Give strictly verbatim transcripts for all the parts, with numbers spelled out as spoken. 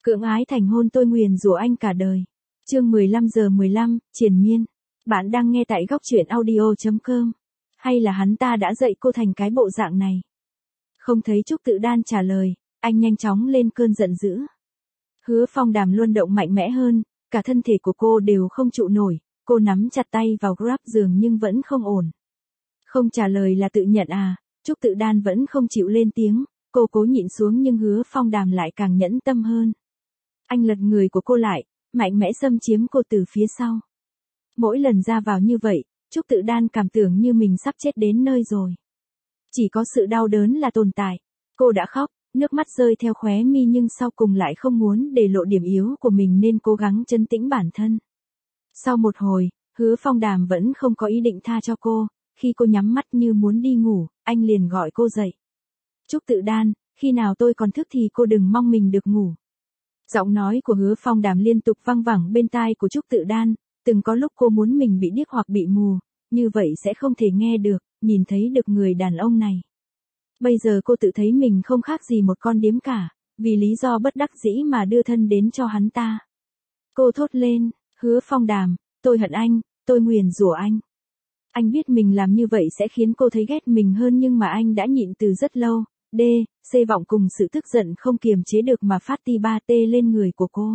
Cưỡng ái thành hôn tôi nguyền rủa anh cả đời. Chương mười lăm giờ mười lăm, triền miên. Bạn đang nghe tại góc truyện audio chấm com. Hay là hắn ta đã dạy cô thành cái bộ dạng này? Không thấy Trúc Tự Đan trả lời, anh nhanh chóng lên cơn giận dữ. Hứa Phong Đàm luôn động mạnh mẽ hơn, cả thân thể của cô đều không trụ nổi, cô nắm chặt tay vào grab giường nhưng vẫn không ổn. Không trả lời là tự nhận à? Trúc Tự Đan vẫn không chịu lên tiếng, cô cố nhịn xuống nhưng Hứa Phong Đàm lại càng nhẫn tâm hơn. Anh lật người của cô lại, mạnh mẽ xâm chiếm cô từ phía sau. Mỗi lần ra vào như vậy, Trúc Tự Đan cảm tưởng như mình sắp chết đến nơi rồi. Chỉ có sự đau đớn là tồn tại. Cô đã khóc, nước mắt rơi theo khóe mi nhưng sau cùng lại không muốn để lộ điểm yếu của mình nên cố gắng trấn tĩnh bản thân. Sau một hồi, Hứa Phong Đàm vẫn không có ý định tha cho cô, khi cô nhắm mắt như muốn đi ngủ, anh liền gọi cô dậy. Trúc Tự Đan, khi nào tôi còn thức thì cô đừng mong mình được ngủ. Giọng nói của Hứa Phong Đàm liên tục vang vẳng bên tai của Trúc Tự Đan, từng có lúc cô muốn mình bị điếc hoặc bị mù, như vậy sẽ không thể nghe được, nhìn thấy được người đàn ông này. Bây giờ cô tự thấy mình không khác gì một con điếm cả, vì lý do bất đắc dĩ mà đưa thân đến cho hắn ta. Cô thốt lên, Hứa Phong Đàm, tôi hận anh, tôi nguyền rủa anh. Anh biết mình làm như vậy sẽ khiến cô thấy ghét mình hơn nhưng mà anh đã nhịn từ rất lâu. D, C vọng cùng sự tức giận không kiềm chế được mà phát ti ba tê lên người của cô.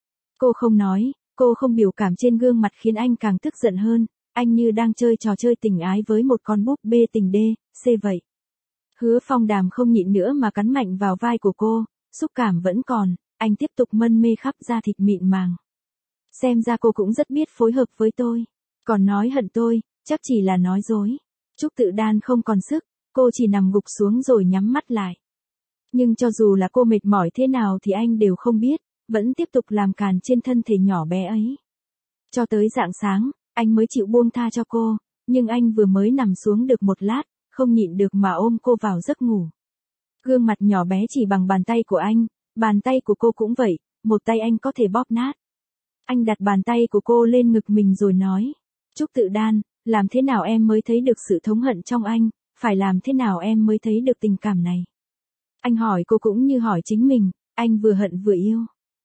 Cô không nói, cô không biểu cảm trên gương mặt khiến anh càng tức giận hơn, anh như đang chơi trò chơi tình ái với một con búp bê tình D, C vậy. Hứa Phong Đàm không nhịn nữa mà cắn mạnh vào vai của cô, xúc cảm vẫn còn, anh tiếp tục mân mê khắp da thịt mịn màng. Xem ra cô cũng rất biết phối hợp với tôi, còn nói hận tôi, chắc chỉ là nói dối. Trúc Tự Đan không còn sức, cô chỉ nằm gục xuống rồi nhắm mắt lại. Nhưng cho dù là cô mệt mỏi thế nào thì anh đều không biết, vẫn tiếp tục làm càn trên thân thể nhỏ bé ấy. Cho tới rạng sáng, anh mới chịu buông tha cho cô, nhưng anh vừa mới nằm xuống được một lát, không nhịn được mà ôm cô vào giấc ngủ. Gương mặt nhỏ bé chỉ bằng bàn tay của anh, bàn tay của cô cũng vậy, một tay anh có thể bóp nát. Anh đặt bàn tay của cô lên ngực mình rồi nói, Trúc Tự Đan, làm thế nào em mới thấy được sự thống hận trong anh, phải làm thế nào em mới thấy được tình cảm này? Anh hỏi cô cũng như hỏi chính mình, anh vừa hận vừa yêu.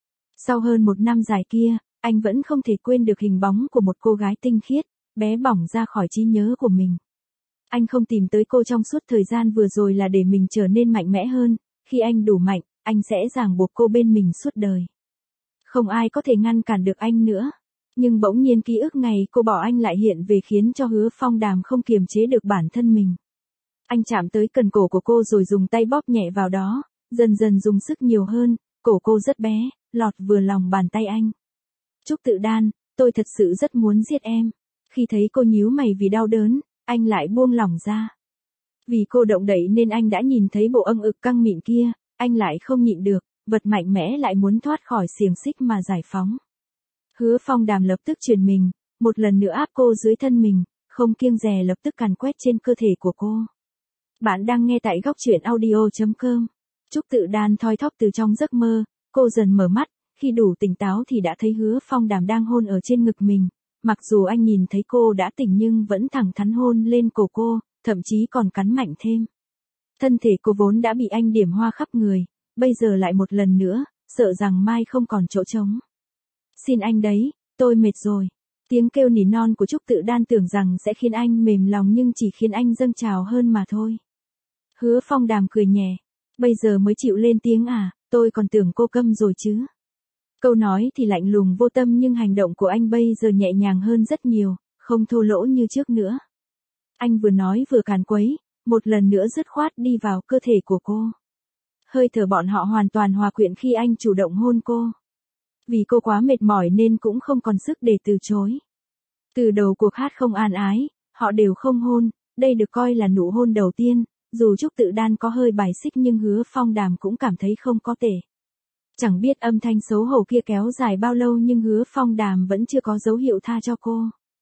Sau hơn một năm dài kia, anh vẫn không thể quên được hình bóng của một cô gái tinh khiết, bé bỏng ra khỏi trí nhớ của mình. Anh không tìm tới cô trong suốt thời gian vừa rồi là để mình trở nên mạnh mẽ hơn, khi anh đủ mạnh, anh sẽ ràng buộc cô bên mình suốt đời. Không ai có thể ngăn cản được anh nữa. Nhưng bỗng nhiên ký ức ngày cô bỏ anh lại hiện về khiến cho Hứa Phong Đàm không kiềm chế được bản thân mình. Anh chạm tới cần cổ của cô rồi dùng tay bóp nhẹ vào đó, dần dần dùng sức nhiều hơn, cổ cô rất bé, lọt vừa lòng bàn tay anh. Trúc Tự Đan, tôi thật sự rất muốn giết em. Khi thấy cô nhíu mày vì đau đớn, anh lại buông lỏng ra. Vì cô động đậy nên anh đã nhìn thấy bộ âng ực căng mịn kia, anh lại không nhịn được, vật mạnh mẽ lại muốn thoát khỏi xiềng xích mà giải phóng. Hứa Phong Đàm lập tức chuyển mình, một lần nữa áp cô dưới thân mình, không kiêng dè lập tức càn quét trên cơ thể của cô. Bạn đang nghe tại góc truyện audio chấm com. Trúc Tự Đan thoi thóp từ trong giấc mơ, cô dần mở mắt, khi đủ tỉnh táo thì đã thấy Hứa Phong Đàm đang hôn ở trên ngực mình. Mặc dù anh nhìn thấy cô đã tỉnh nhưng vẫn thẳng thắn hôn lên cổ cô, thậm chí còn cắn mạnh thêm. Thân thể cô vốn đã bị anh điểm hoa khắp người, bây giờ lại một lần nữa, sợ rằng mai không còn chỗ trống. Xin anh đấy, tôi mệt rồi. Tiếng kêu nỉ non của Trúc Tự Đan tưởng rằng sẽ khiến anh mềm lòng nhưng chỉ khiến anh dâng trào hơn mà thôi. Hứa Phong Đàm cười nhẹ. Bây giờ mới chịu lên tiếng à, tôi còn tưởng cô câm rồi chứ. Câu nói thì lạnh lùng vô tâm nhưng hành động của anh bây giờ nhẹ nhàng hơn rất nhiều, không thô lỗ như trước nữa. Anh vừa nói vừa càn quấy, một lần nữa dứt khoát đi vào cơ thể của cô. Hơi thở bọn họ hoàn toàn hòa quyện khi anh chủ động hôn cô. Vì cô quá mệt mỏi nên cũng không còn sức để từ chối. Từ đầu cuộc hát không an ái, họ đều không hôn, đây được coi là nụ hôn đầu tiên, dù Trúc Tự Đan có hơi bài xích nhưng Hứa Phong Đàm cũng cảm thấy không có tệ. Chẳng biết âm thanh xấu hổ kia kéo dài bao lâu nhưng Hứa Phong Đàm vẫn chưa có dấu hiệu tha cho cô.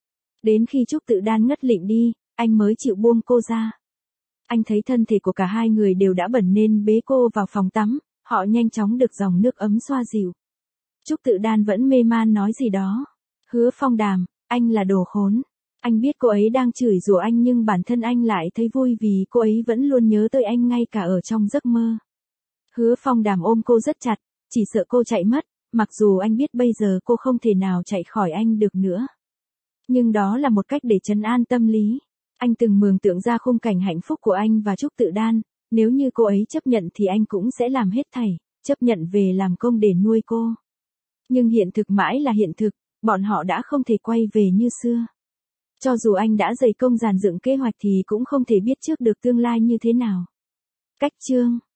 Đến khi Trúc Tự Đan ngất lịm đi, anh mới chịu buông cô ra. Anh thấy thân thể của cả hai người đều đã bẩn nên bế cô vào phòng tắm, họ nhanh chóng được dòng nước ấm xoa dịu. Trúc Tự Đan vẫn mê man nói gì đó. Hứa Phong Đàm, anh là đồ khốn. Anh biết cô ấy đang chửi rủa anh nhưng bản thân anh lại thấy vui vì cô ấy vẫn luôn nhớ tới anh ngay cả ở trong giấc mơ. Hứa Phong Đàm ôm cô rất chặt, chỉ sợ cô chạy mất, mặc dù anh biết bây giờ cô không thể nào chạy khỏi anh được nữa. Nhưng đó là một cách để trấn an tâm lý. Anh từng mường tượng ra khung cảnh hạnh phúc của anh và Trúc Tự Đan, nếu như cô ấy chấp nhận thì anh cũng sẽ làm hết thảy, chấp nhận về làm công để nuôi cô. Nhưng hiện thực mãi là hiện thực, bọn họ đã không thể quay về như xưa. Cho dù anh đã dày công dàn dựng kế hoạch thì cũng không thể biết trước được tương lai như thế nào. Cách chương